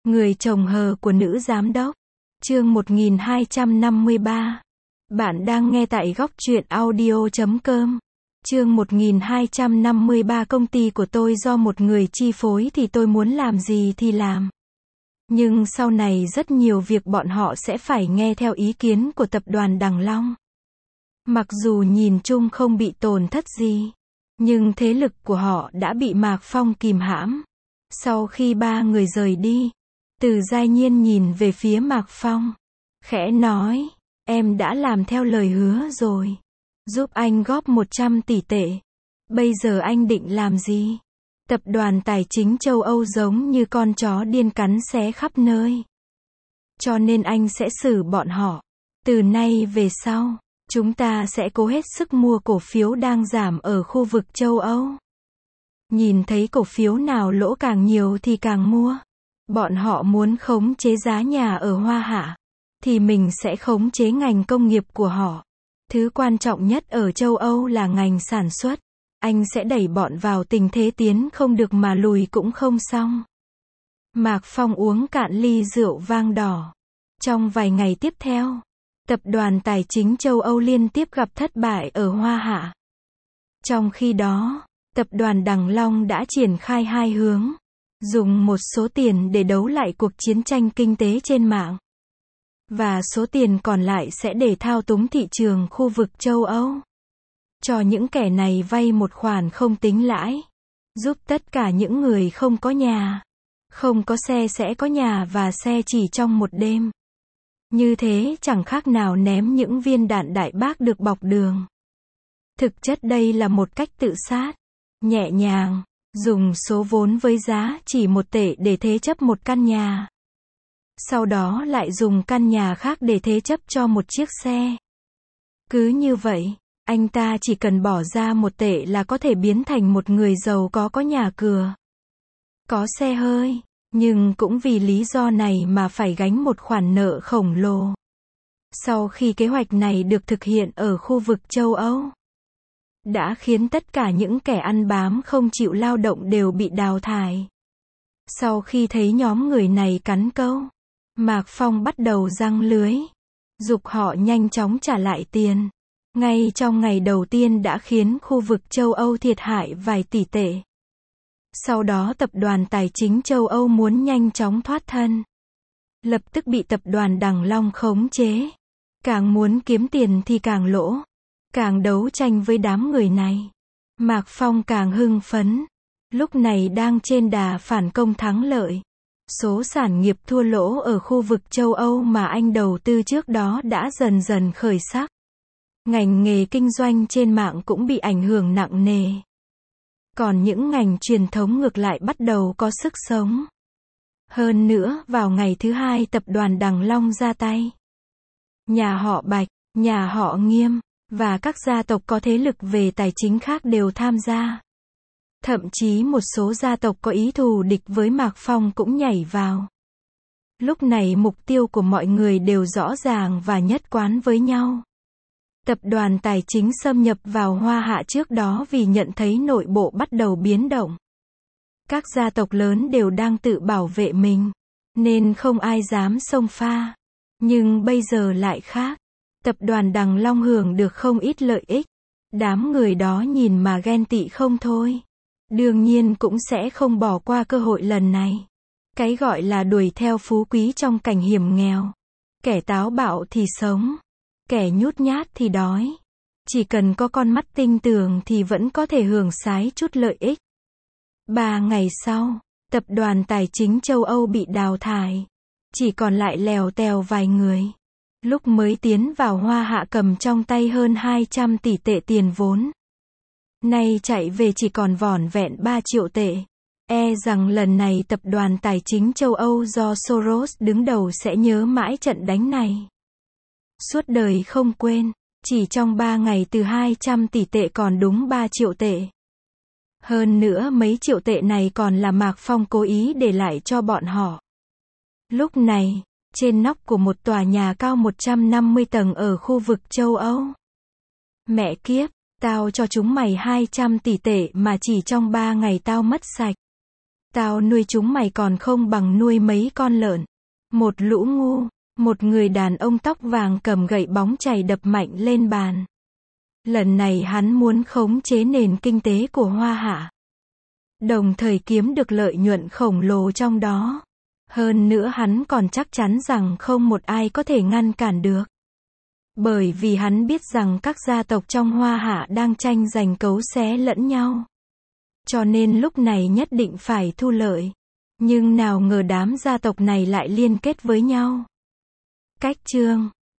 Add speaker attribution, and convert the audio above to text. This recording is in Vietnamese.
Speaker 1: Người chồng hờ của nữ giám đốc. Chương 1253. Bạn đang nghe tại góc truyện audio.com. Chương 1253. Công ty của tôi do một người chi phối thì tôi muốn làm gì thì làm. Nhưng sau này rất nhiều việc bọn họ sẽ phải nghe theo ý kiến của tập đoàn Đằng Long. Mặc dù nhìn chung không bị tổn thất gì, nhưng thế lực của họ đã bị Mạc Phong kìm hãm. Sau khi ba người rời đi, Từ Giai Nhiên nhìn về phía Mạc Phong, khẽ nói, em đã làm theo lời hứa rồi, giúp anh góp 100 tỷ tệ. Bây giờ anh định làm gì? Tập đoàn tài chính châu Âu giống như con chó điên cắn xé khắp nơi. Cho nên anh sẽ xử bọn họ. Từ nay về sau, chúng ta sẽ cố hết sức mua cổ phiếu đang giảm ở khu vực châu Âu. Nhìn thấy cổ phiếu nào lỗ càng nhiều thì càng mua. Bọn họ muốn khống chế giá nhà ở Hoa Hạ, thì mình sẽ khống chế ngành công nghiệp của họ. Thứ quan trọng nhất ở châu Âu là ngành sản xuất. Anh sẽ đẩy bọn vào tình thế tiến không được mà lùi cũng không xong. Mạc Phong uống cạn ly rượu vang đỏ. Trong vài ngày tiếp theo, tập đoàn tài chính châu Âu liên tiếp gặp thất bại ở Hoa Hạ. Trong khi đó, tập đoàn Đằng Long đã triển khai hai hướng. Dùng một số tiền để đấu lại cuộc chiến tranh kinh tế trên mạng. Và số tiền còn lại sẽ để thao túng thị trường khu vực châu Âu. Cho những kẻ này vay một khoản không tính lãi. Giúp tất cả những người không có nhà, không có xe sẽ có nhà và xe chỉ trong một đêm. Như thế chẳng khác nào ném những viên đạn đại bác được bọc đường. Thực chất đây là một cách tự sát, nhẹ nhàng, dùng số vốn với giá chỉ 1 tệ để thế chấp một căn nhà. Sau đó lại dùng căn nhà khác để thế chấp cho một chiếc xe. Cứ như vậy, anh ta chỉ cần bỏ ra 1 tệ là có thể biến thành một người giàu có nhà cửa, có xe hơi, nhưng cũng vì lý do này mà phải gánh một khoản nợ khổng lồ. Sau khi kế hoạch này được thực hiện ở khu vực châu Âu, đã khiến tất cả những kẻ ăn bám không chịu lao động đều bị đào thải. Sau khi thấy nhóm người này cắn câu, Mạc Phong bắt đầu giăng lưới, giục họ nhanh chóng trả lại tiền. Ngay trong ngày đầu tiên đã khiến khu vực châu Âu thiệt hại vài tỷ tệ. Sau đó tập đoàn tài chính châu Âu muốn nhanh chóng thoát thân, lập tức bị tập đoàn Đằng Long khống chế. Càng muốn kiếm tiền thì càng lỗ. Càng đấu tranh với đám người này, Mạc Phong càng hưng phấn. Lúc này đang trên đà phản công thắng lợi. Số sản nghiệp thua lỗ ở khu vực châu Âu mà anh đầu tư trước đó đã dần dần khởi sắc. Ngành nghề kinh doanh trên mạng cũng bị ảnh hưởng nặng nề. Còn những ngành truyền thống ngược lại bắt đầu có sức sống. Hơn nữa, vào ngày thứ hai tập đoàn Đằng Long ra tay. Nhà họ Bạch, nhà họ Nghiêm, và các gia tộc có thế lực về tài chính khác đều tham gia. Thậm chí một số gia tộc có ý thù địch với Mạc Phong cũng nhảy vào. Lúc này mục tiêu của mọi người đều rõ ràng và nhất quán với nhau. Tập đoàn tài chính xâm nhập vào Hoa Hạ trước đó vì nhận thấy nội bộ bắt đầu biến động. Các gia tộc lớn đều đang tự bảo vệ mình, nên không ai dám xông pha. Nhưng bây giờ lại khác. Tập đoàn Đằng Long hưởng được không ít lợi ích. Đám người đó nhìn mà ghen tị không thôi. Đương nhiên cũng sẽ không bỏ qua cơ hội lần này. Cái gọi là đuổi theo phú quý trong cảnh hiểm nghèo. Kẻ táo bạo thì sống, kẻ nhút nhát thì đói. Chỉ cần có con mắt tinh tường thì vẫn có thể hưởng sái chút lợi ích. 3 ngày sau, tập đoàn tài chính châu Âu bị đào thải. Chỉ còn lại lèo tèo vài người. Lúc mới tiến vào Hoa Hạ cầm trong tay hơn 200 tỷ tệ tiền vốn. Nay chạy về chỉ còn vỏn vẹn 3 triệu tệ. E rằng lần này tập đoàn tài chính châu Âu do Soros đứng đầu sẽ nhớ mãi trận đánh này. Suốt đời không quên, chỉ trong 3 ngày từ 200 tỷ tệ còn đúng 3 triệu tệ. Hơn nữa mấy triệu tệ này còn là Mạc Phong cố ý để lại cho bọn họ. Lúc này, trên nóc của một tòa nhà cao 150 tầng ở khu vực châu Âu. Mẹ kiếp, tao cho chúng mày 200 tỷ tệ mà chỉ trong 3 ngày tao mất sạch. Tao nuôi chúng mày còn không bằng nuôi mấy con lợn. Một lũ ngu. Một người đàn ông tóc vàng cầm gậy bóng chày đập mạnh lên bàn. Lần này hắn muốn khống chế nền kinh tế của Hoa Hạ, đồng thời kiếm được lợi nhuận khổng lồ trong đó. Hơn nữa hắn còn chắc chắn rằng không một ai có thể ngăn cản được. Bởi vì hắn biết rằng các gia tộc trong Hoa Hạ đang tranh giành cấu xé lẫn nhau. Cho nên lúc này nhất định phải thu lợi. Nhưng nào ngờ đám gia tộc này lại liên kết với nhau. Cách chương